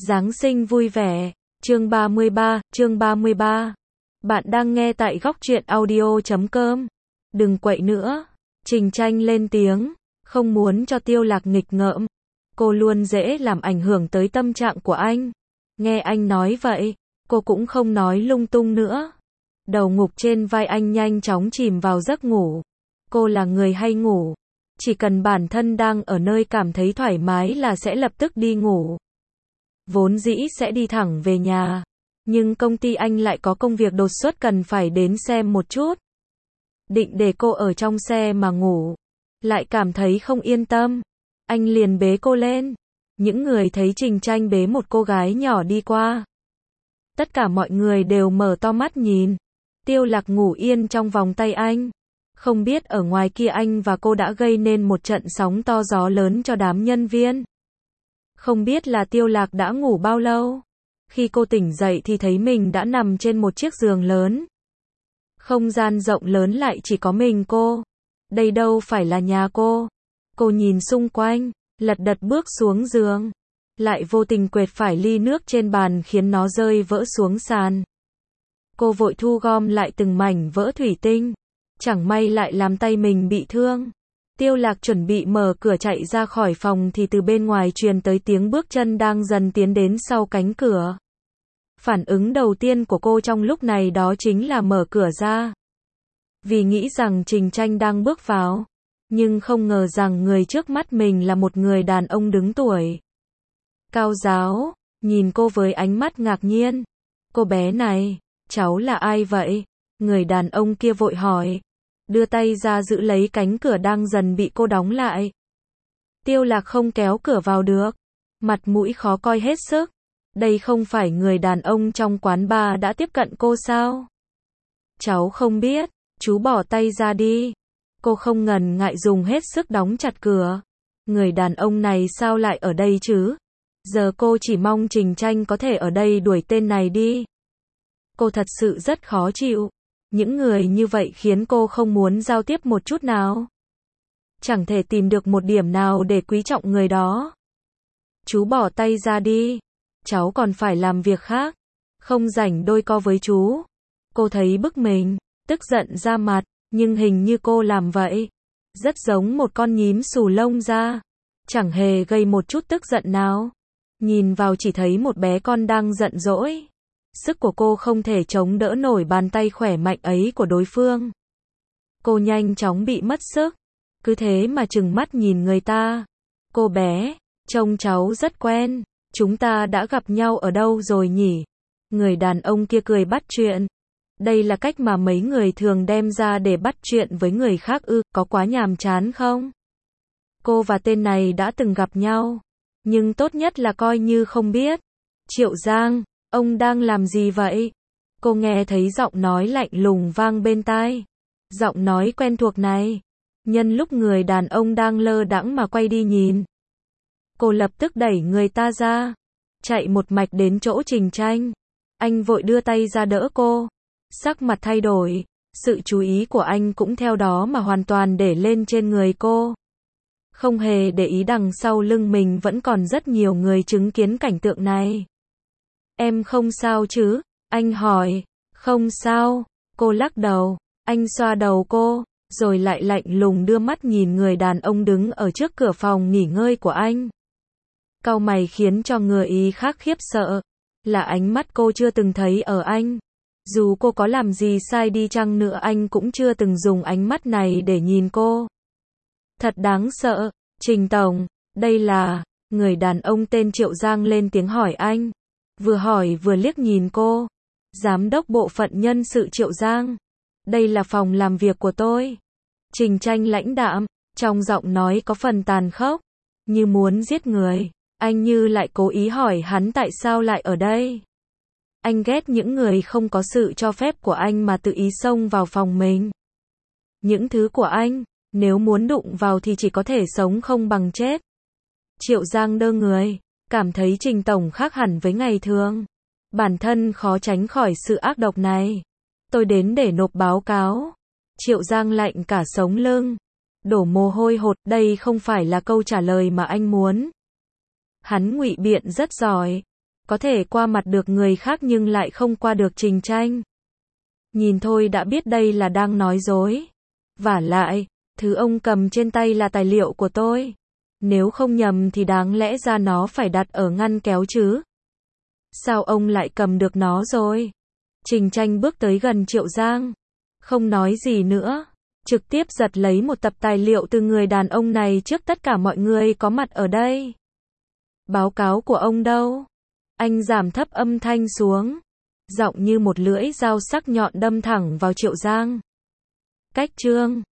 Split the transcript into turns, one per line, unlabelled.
Giáng sinh vui vẻ. Chương 33. Bạn đang nghe tại góc truyện audio.com. Đừng quậy nữa. Trình Tranh lên tiếng, không muốn cho Tiêu Lạc nghịch ngợm. Cô luôn dễ làm ảnh hưởng tới tâm trạng của anh. Nghe anh nói vậy, cô cũng không nói lung tung nữa. Đầu ngục trên vai anh nhanh chóng chìm vào giấc ngủ. Cô là người hay ngủ. Chỉ cần bản thân đang ở nơi cảm thấy thoải mái là sẽ lập tức đi ngủ. Vốn dĩ sẽ đi thẳng về nhà. Nhưng công ty anh lại có công việc đột xuất cần phải đến xem một chút. Định để cô ở trong xe mà ngủ. Lại cảm thấy không yên tâm. Anh liền bế cô lên. Những người thấy Trình Tranh bế một cô gái nhỏ đi qua. Tất cả mọi người đều mở to mắt nhìn. Tiêu Lạc ngủ yên trong vòng tay anh. Không biết ở ngoài kia anh và cô đã gây nên một trận sóng to gió lớn cho đám nhân viên. Không biết là Tiêu Lạc đã ngủ bao lâu. Khi cô tỉnh dậy thì thấy mình đã nằm trên một chiếc giường lớn. Không gian rộng lớn lại chỉ có mình cô. Đây đâu phải là nhà cô. Cô nhìn xung quanh, lật đật bước xuống giường. Lại vô tình quệt phải ly nước trên bàn khiến nó rơi vỡ xuống sàn. Cô vội thu gom lại từng mảnh vỡ thủy tinh. Chẳng may lại làm tay mình bị thương. Tiêu Lạc chuẩn bị mở cửa chạy ra khỏi phòng thì từ bên ngoài truyền tới tiếng bước chân đang dần tiến đến sau cánh cửa. Phản ứng đầu tiên của cô trong lúc này đó chính là mở cửa ra. Vì nghĩ rằng Trình Tranh đang bước vào. Nhưng không ngờ rằng người trước mắt mình là một người đàn ông đứng tuổi. Cao ráo, nhìn cô với ánh mắt ngạc nhiên. Cô bé này, cháu là ai vậy? Người đàn ông kia vội hỏi. Đưa tay ra giữ lấy cánh cửa đang dần bị cô đóng lại. Tiêu Lạc không kéo cửa vào được. Mặt mũi khó coi hết sức. Đây không phải người đàn ông trong quán bar đã tiếp cận cô sao? Cháu không biết, chú bỏ tay ra đi. Cô không ngần ngại dùng hết sức đóng chặt cửa. Người đàn ông này sao lại ở đây chứ? Giờ cô chỉ mong Trình Tranh có thể ở đây đuổi tên này đi. Cô thật sự rất khó chịu. Những người như vậy khiến cô không muốn giao tiếp một chút nào. Chẳng thể tìm được một điểm nào để quý trọng người đó. Chú bỏ tay ra đi. Cháu còn phải làm việc khác. Không rảnh đôi co với chú. Cô thấy bức mình, tức giận ra mặt, nhưng hình như cô làm vậy. Rất giống một con nhím xù lông ra. Chẳng hề gây một chút tức giận nào. Nhìn vào chỉ thấy một bé con đang giận dỗi. Sức của cô không thể chống đỡ nổi bàn tay khỏe mạnh ấy của đối phương. Cô nhanh chóng bị mất sức. Cứ thế mà trừng mắt nhìn người ta. Cô bé, trông cháu rất quen. Chúng ta đã gặp nhau ở đâu rồi nhỉ? Người đàn ông kia cười bắt chuyện. Đây là cách mà mấy người thường đem ra để bắt chuyện với người khác ư, có quá nhàm chán không? Cô và tên này đã từng gặp nhau. Nhưng tốt nhất là coi như không biết. Triệu Giang, ông đang làm gì vậy? Cô nghe thấy giọng nói lạnh lùng vang bên tai. Giọng nói quen thuộc này. Nhân lúc người đàn ông đang lơ đãng mà quay đi nhìn. Cô lập tức đẩy người ta ra. Chạy một mạch đến chỗ Trình Tranh. Anh vội đưa tay ra đỡ cô. Sắc mặt thay đổi. Sự chú ý của anh cũng theo đó mà hoàn toàn để lên trên người cô. Không hề để ý đằng sau lưng mình vẫn còn rất nhiều người chứng kiến cảnh tượng này. Em không sao chứ? Anh hỏi. Không sao. Cô lắc đầu. Anh xoa đầu cô, rồi lại lạnh lùng đưa mắt nhìn người đàn ông đứng ở trước cửa phòng nghỉ ngơi của anh. Cau mày khiến cho người ý khác khiếp sợ. Là ánh mắt cô chưa từng thấy ở anh. Dù cô có làm gì sai đi chăng nữa anh cũng chưa từng dùng ánh mắt này để nhìn cô. Thật đáng sợ. Trình Tổng, đây là... Người đàn ông tên Triệu Giang lên tiếng hỏi anh. Vừa hỏi vừa liếc nhìn cô. Giám đốc bộ phận nhân sự Triệu Giang. Đây là phòng làm việc của tôi. Trình Tranh lãnh đạm, trong giọng nói có phần tàn khốc. Như muốn giết người. Anh như lại cố ý hỏi hắn tại sao lại ở đây. Anh ghét những người không có sự cho phép của anh mà tự ý xông vào phòng mình. Những thứ của anh, nếu muốn đụng vào thì chỉ có thể sống không bằng chết. Triệu Giang đơ người, cảm thấy Trình Tổng khác hẳn với ngày thường. Bản thân khó tránh khỏi sự ác độc này. Tôi đến để nộp báo cáo. Triệu Giang lạnh cả sống lưng. Đổ mồ hôi hột, đây không phải là câu trả lời mà anh muốn. Hắn ngụy biện rất giỏi. có thể qua mặt được người khác nhưng lại không qua được Trình Tranh. Nhìn thôi đã biết đây là đang nói dối. Vả lại, thứ ông cầm trên tay là tài liệu của tôi. Nếu không nhầm thì đáng lẽ ra nó phải đặt ở ngăn kéo chứ. Sao ông lại cầm được nó rồi? Trình Tranh bước tới gần Triệu Giang. Không nói gì nữa. Trực tiếp giật lấy một tập tài liệu từ người đàn ông này trước tất cả mọi người có mặt ở đây. Báo cáo của ông đâu? Anh giảm thấp âm thanh xuống. Giọng như một lưỡi dao sắc nhọn đâm thẳng vào Triệu Giang. Cách chương